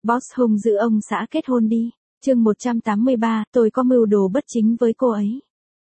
Boss hung dữ ông xã kết hôn đi. Chương 183, tôi có mưu đồ bất chính với cô ấy.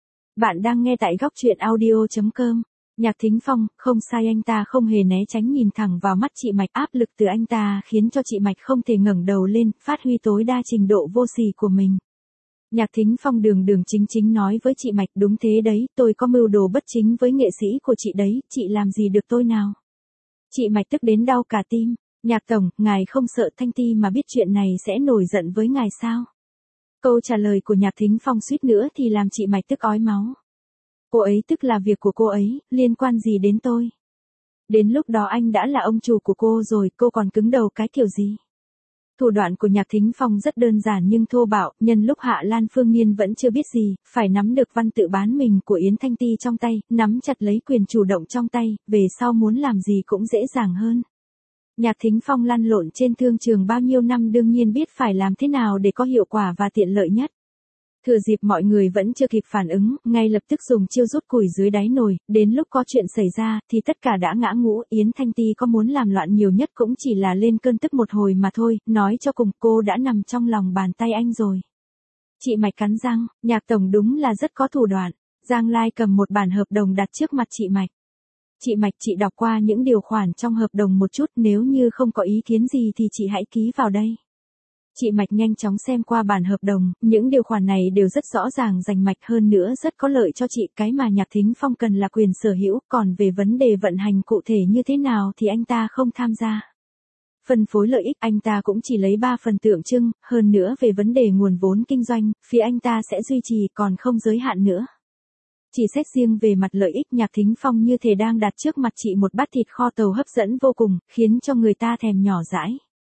Bạn đang nghe tại góc truyện audio.com. Nhạc Thính Phong, không sai, anh ta không hề né tránh nhìn thẳng vào mắt chị Mạch, áp lực từ anh ta khiến cho chị Mạch không thể ngẩng đầu lên, phát huy tối đa trình độ vô sỉ của mình. Nhạc Thính Phong đường đường chính chính nói với chị Mạch, đúng thế đấy, tôi có mưu đồ bất chính với nghệ sĩ của chị đấy, chị làm gì được tôi nào. Chị Mạch tức đến đau cả tim. Nhạc tổng, ngài không sợ Thanh Ti mà biết chuyện này sẽ nổi giận với ngài sao? Câu trả lời của Nhạc Thính Phong suýt nữa thì làm chị Mạch tức ói máu. Cô ấy tức là việc của cô ấy, liên quan gì đến tôi? Đến lúc đó anh đã là ông chủ của cô rồi, cô còn cứng đầu cái kiểu gì? Thủ đoạn của Nhạc Thính Phong rất đơn giản nhưng thô bạo, nhân lúc Hạ Lan Phương Nhiên vẫn chưa biết gì, phải nắm được văn tự bán mình của Yến Thanh Ti trong tay, nắm chặt lấy quyền chủ động trong tay, về sau muốn làm gì cũng dễ dàng hơn. Nhạc Thính Phong lăn lộn trên thương trường bao nhiêu năm đương nhiên biết phải làm thế nào để có hiệu quả và tiện lợi nhất. Thừa dịp mọi người vẫn chưa kịp phản ứng, ngay lập tức dùng chiêu rút củi dưới đáy nồi, đến lúc có chuyện xảy ra thì tất cả đã ngã ngũ, Yến Thanh Ti có muốn làm loạn nhiều nhất cũng chỉ là lên cơn tức một hồi mà thôi, nói cho cùng cô đã nằm trong lòng bàn tay anh rồi. Chị Mạch cắn răng, Nhạc tổng đúng là rất có thủ đoạn. Giang Lai cầm một bản hợp đồng đặt trước mặt chị Mạch. Chị Mạch, chị đọc qua những điều khoản trong hợp đồng một chút, nếu như không có ý kiến gì thì chị hãy ký vào đây. Chị Mạch nhanh chóng xem qua bản hợp đồng, những điều khoản này đều rất rõ ràng rành mạch, hơn nữa rất có lợi cho chị, cái mà Nhạc Thính Phong cần là quyền sở hữu, còn về vấn đề vận hành cụ thể như thế nào thì anh ta không tham gia. Phân phối lợi ích anh ta cũng chỉ lấy 3 phần tượng trưng, hơn nữa về vấn đề nguồn vốn kinh doanh, phía anh ta sẽ duy trì còn không giới hạn nữa. Chỉ xét riêng về mặt lợi ích, Nhạc Thính Phong như thể đang đặt trước mặt chị một bát thịt kho tàu hấp dẫn vô cùng, khiến cho người ta thèm nhỏ dãi.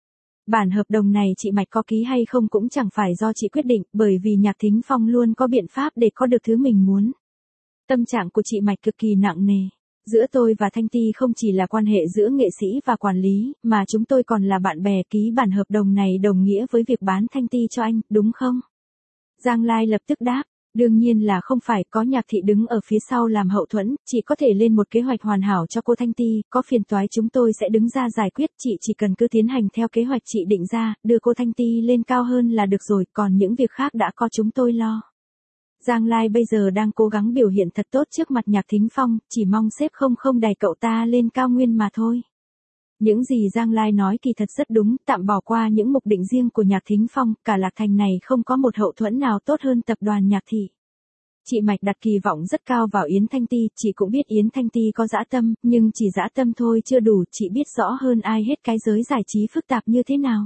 Bản hợp đồng này chị Mạch có ký hay không cũng chẳng phải do chị quyết định, bởi vì Nhạc Thính Phong luôn có biện pháp để có được thứ mình muốn. Tâm trạng của chị Mạch cực kỳ nặng nề. Giữa tôi và Thanh Ti không chỉ là quan hệ giữa nghệ sĩ và quản lý, mà chúng tôi còn là bạn bè, ký bản hợp đồng này đồng nghĩa với việc bán Thanh Ti cho anh, đúng không? Giang Lai lập tức đáp. Đương nhiên là không phải, có Nhạc thị đứng ở phía sau làm hậu thuẫn, chị có thể lên một kế hoạch hoàn hảo cho cô Thanh Ti, có phiền toái chúng tôi sẽ đứng ra giải quyết, chị chỉ cần cứ tiến hành theo kế hoạch chị định ra, đưa cô Thanh Ti lên cao hơn là được rồi, còn những việc khác đã có chúng tôi lo. Giang Lai bây giờ đang cố gắng biểu hiện thật tốt trước mặt Nhạc Thính Phong, chỉ mong sếp không đẩy cậu ta lên cao nguyên mà thôi. Những gì Giang Lai nói kỳ thật rất đúng, tạm bỏ qua những mục định riêng của Nhạc Thính Phong, cả Lạc Thành này không có một hậu thuẫn nào tốt hơn tập đoàn Nhạc thị. Chị Mạch đặt kỳ vọng rất cao vào Yến Thanh Ti, chị cũng biết Yến Thanh Ti có dã tâm, nhưng chỉ dã tâm thôi chưa đủ, chị biết rõ hơn ai hết cái giới giải trí phức tạp như thế nào.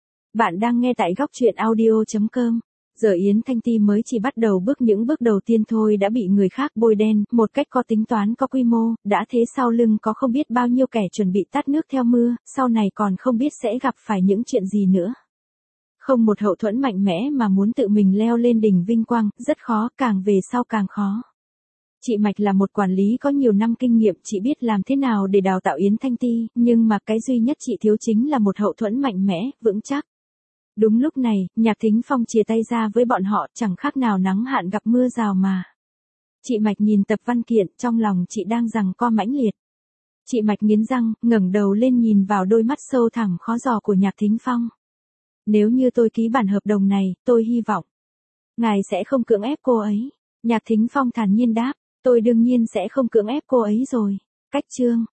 Bạn đang nghe tại góc truyện audio.com. Giờ Yến Thanh Ti mới chỉ bắt đầu những bước đầu tiên thôi đã bị người khác bôi đen, một cách có tính toán có quy mô, đã thế sau lưng có không biết bao nhiêu kẻ chuẩn bị tát nước theo mưa, sau này còn không biết sẽ gặp phải những chuyện gì nữa. Không một hậu thuẫn mạnh mẽ mà muốn tự mình leo lên đỉnh vinh quang, rất khó, càng về sau càng khó. Chị Mạch là một quản lý có nhiều năm kinh nghiệm, chị biết làm thế nào để đào tạo Yến Thanh Ti, nhưng mà cái duy nhất chị thiếu chính là một hậu thuẫn mạnh mẽ, vững chắc. Đúng lúc này, Nhạc Thính Phong chia tay ra với bọn họ, chẳng khác nào nắng hạn gặp mưa rào mà. Chị Mạch nhìn tập văn kiện, trong lòng chị đang giằng co mãnh liệt. Chị Mạch nghiến răng, ngẩng đầu lên nhìn vào đôi mắt sâu thẳm khó dò của Nhạc Thính Phong. Nếu như tôi ký bản hợp đồng này, tôi hy vọng ngài sẽ không cưỡng ép cô ấy. Nhạc Thính Phong thản nhiên đáp, tôi đương nhiên sẽ không cưỡng ép cô ấy rồi. Cách chương